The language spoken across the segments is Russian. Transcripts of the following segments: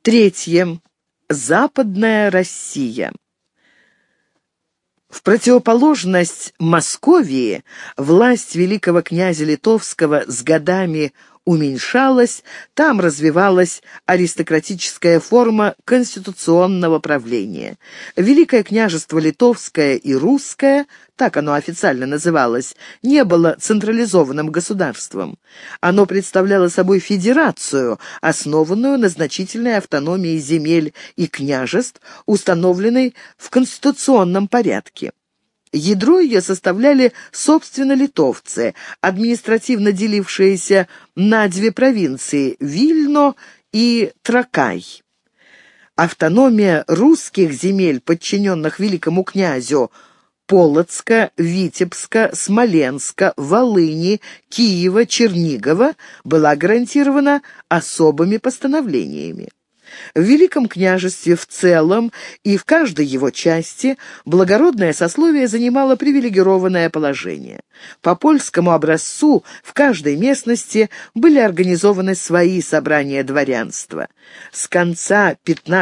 Третье. Западная Россия. В противоположность Московии власть великого князя Литовского с годами уменьшалась, там развивалась аристократическая форма конституционного правления. Великое княжество Литовское и Русское, так оно официально называлось, не было централизованным государством. Оно представляло собой федерацию, основанную на значительной автономии земель и княжеств, установленной в конституционном порядке. Ядро ее составляли, собственно, литовцы, административно делившиеся на две провинции – Вильно и Тракай. Автономия русских земель, подчиненных великому князю Полоцка, Витебска, Смоленска, Волыни, Киева, Чернигова, была гарантирована особыми постановлениями. В Великом княжестве в целом и в каждой его части благородное сословие занимало привилегированное положение. По польскому образцу в каждой местности были организованы свои собрания дворянства. С конца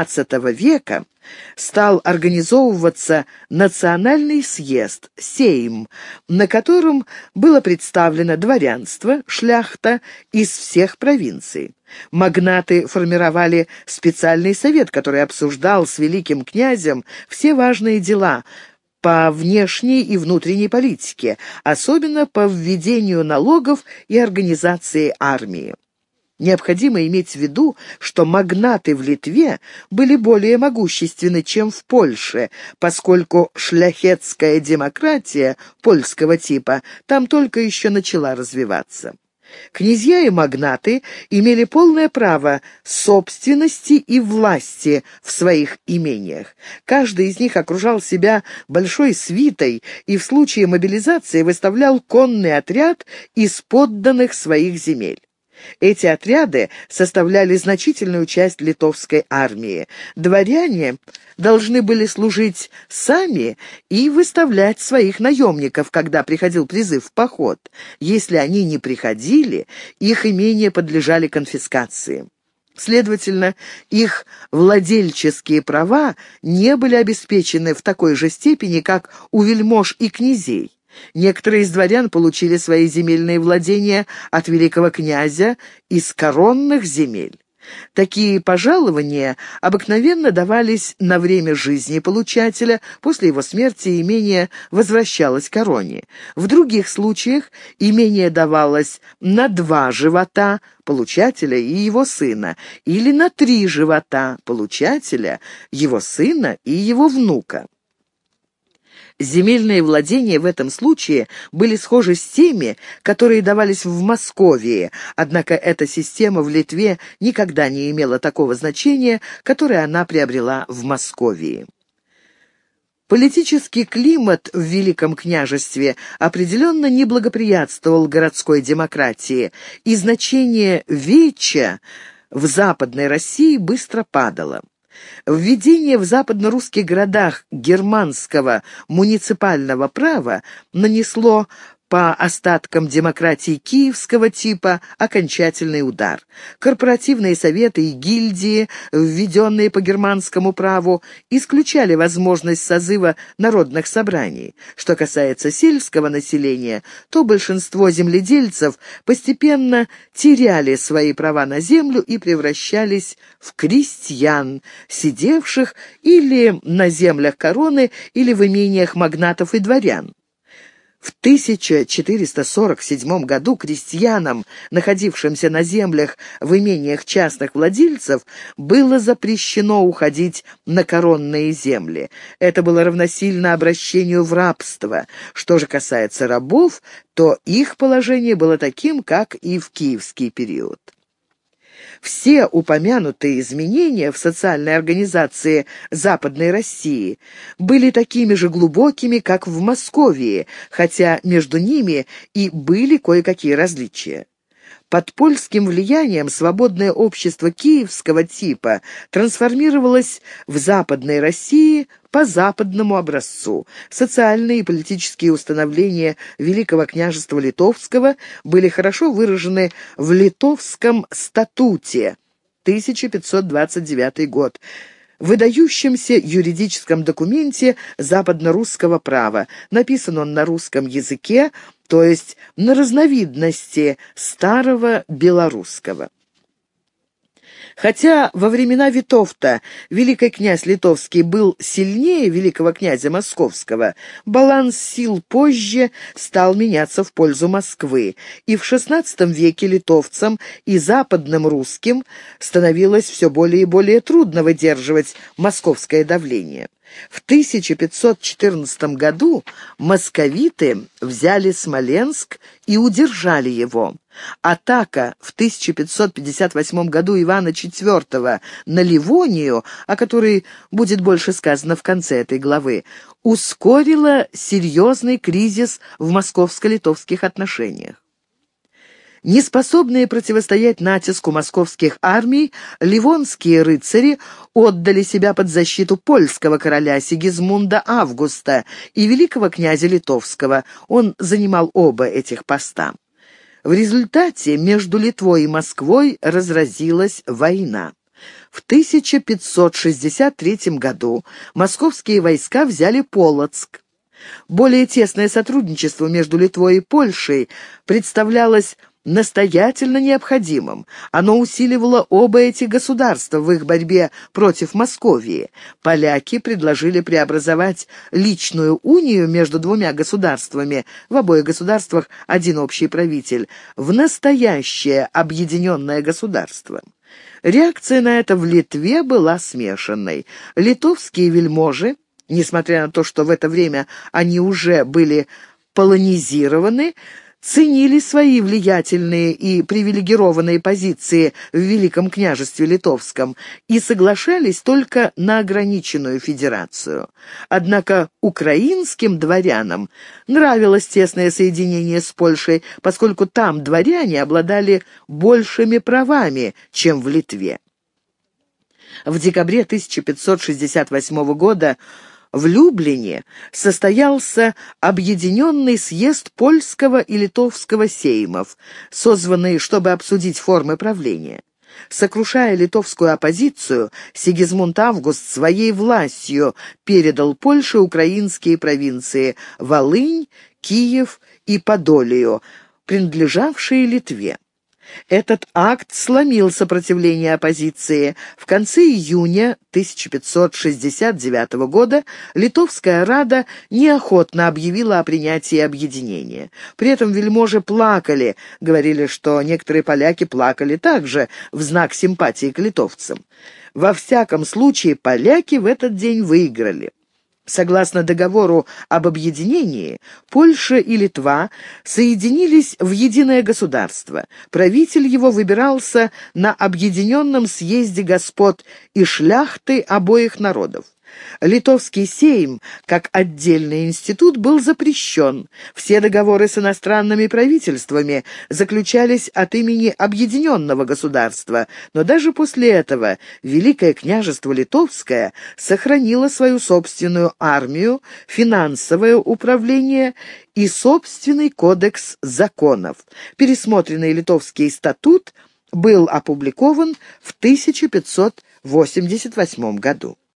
XV века стал организовываться национальный съезд, сейм, на котором было представлено дворянство, шляхта из всех провинций. Магнаты формировали специальный совет, который обсуждал с великим князем все важные дела по внешней и внутренней политике, особенно по введению налогов и организации армии. Необходимо иметь в виду, что магнаты в Литве были более могущественны, чем в Польше, поскольку шляхетская демократия польского типа там только еще начала развиваться. Князья и магнаты имели полное право собственности и власти в своих имениях. Каждый из них окружал себя большой свитой и в случае мобилизации выставлял конный отряд из подданных своих земель. Эти отряды составляли значительную часть литовской армии. Дворяне должны были служить сами и выставлять своих наемников, когда приходил призыв в поход. Если они не приходили, их имения подлежали конфискации. Следовательно, их владельческие права не были обеспечены в такой же степени, как у вельмож и князей. Некоторые из дворян получили свои земельные владения от великого князя из коронных земель. Такие пожалования обыкновенно давались на время жизни получателя, после его смерти имение возвращалось короне. В других случаях имение давалось на 2 живота получателя и его сына, или на 3 живота получателя, его сына и его внука. Земельные владения в этом случае были схожи с теми, которые давались в Московии, однако эта система в Литве никогда не имела такого значения, которое она приобрела в Московии. Политический климат в Великом княжестве определенно не благоприятствовал городской демократии, и значение веча в Западной России быстро падало. Введение в западно-русских городах германского муниципального права нанесло по остаткам демократии киевского типа окончательный удар. Корпоративные советы и гильдии, введенные по германскому праву, исключали возможность созыва народных собраний. Что касается сельского населения, то большинство земледельцев постепенно теряли свои права на землю и превращались в крестьян, сидевших или на землях короны, или в имениях магнатов и дворян. В 1447 году крестьянам, находившимся на землях в имениях частных владельцев, было запрещено уходить на коронные земли. Это было равносильно обращению в рабство. Что же касается рабов, то их положение было таким, как и в киевский период. Все упомянутые изменения в социальной организации Западной России были такими же глубокими, как в Московии, хотя между ними и были кое-какие различия. Под польским влиянием свободное общество киевского типа трансформировалось в Западной России по западному образцу. Социальные и политические установления Великого княжества Литовского были хорошо выражены в Литовском статуте, 1529 год, выдающемся юридическом документе западно-русского права. Написан он на русском языке, то есть на разновидности старого белорусского. Хотя во времена Витовта великий князь Литовский был сильнее великого князя Московского, баланс сил позже стал меняться в пользу Москвы, и в XVI веке литовцам и западным русским становилось все более и более трудно выдерживать московское давление. В 1514 году московиты взяли Смоленск и удержали его. Атака в 1558 году Ивана IV на Ливонию, о которой будет больше сказано в конце этой главы, ускорила серьезный кризис в московско-литовских отношениях. Неспособные противостоять натиску московских армий, ливонские рыцари отдали себя под защиту польского короля Сигизмунда Августа и великого князя Литовского. Он занимал оба этих поста. В результате между Литвой и Москвой разразилась война. В 1563 году московские войска взяли Полоцк. Более тесное сотрудничество между Литвой и Польшей представлялось настоятельно необходимым. Оно усиливало оба эти государства в их борьбе против Московии. Поляки предложили преобразовать личную унию между двумя государствами, в обоих государствах один общий правитель, в настоящее объединенное государство. Реакция на это в Литве была смешанной. Литовские вельможи, несмотря на то, что в это время они уже были полонизированы, ценили свои влиятельные и привилегированные позиции в Великом княжестве Литовском и соглашались только на ограниченную федерацию. Однако украинским дворянам нравилось тесное соединение с Польшей, поскольку там дворяне обладали большими правами, чем в Литве. В декабре 1568 года в Люблине состоялся объединенный съезд польского и литовского сеймов, созванный, чтобы обсудить формы правления. Сокрушая литовскую оппозицию, Сигизмунд Август своей властью передал Польше украинские провинции Волынь, Киев и Подолию, принадлежавшие Литве. Этот акт сломил сопротивление оппозиции. В конце июня 1569 года Литовская Рада неохотно объявила о принятии объединения. При этом вельможи плакали, говорили, что некоторые поляки плакали также в знак симпатии к литовцам. Во всяком случае, поляки в этот день выиграли. Согласно договору об объединении, Польша и Литва соединились в единое государство. Правитель его выбирался на объединенном съезде господ и шляхты обоих народов. Литовский сейм, как отдельный институт, был запрещен. Все договоры с иностранными правительствами заключались от имени объединенного государства, но даже после этого Великое княжество Литовское сохранило свою собственную армию, финансовое управление и собственный кодекс законов. Пересмотренный Литовский статут был опубликован в 1588 году.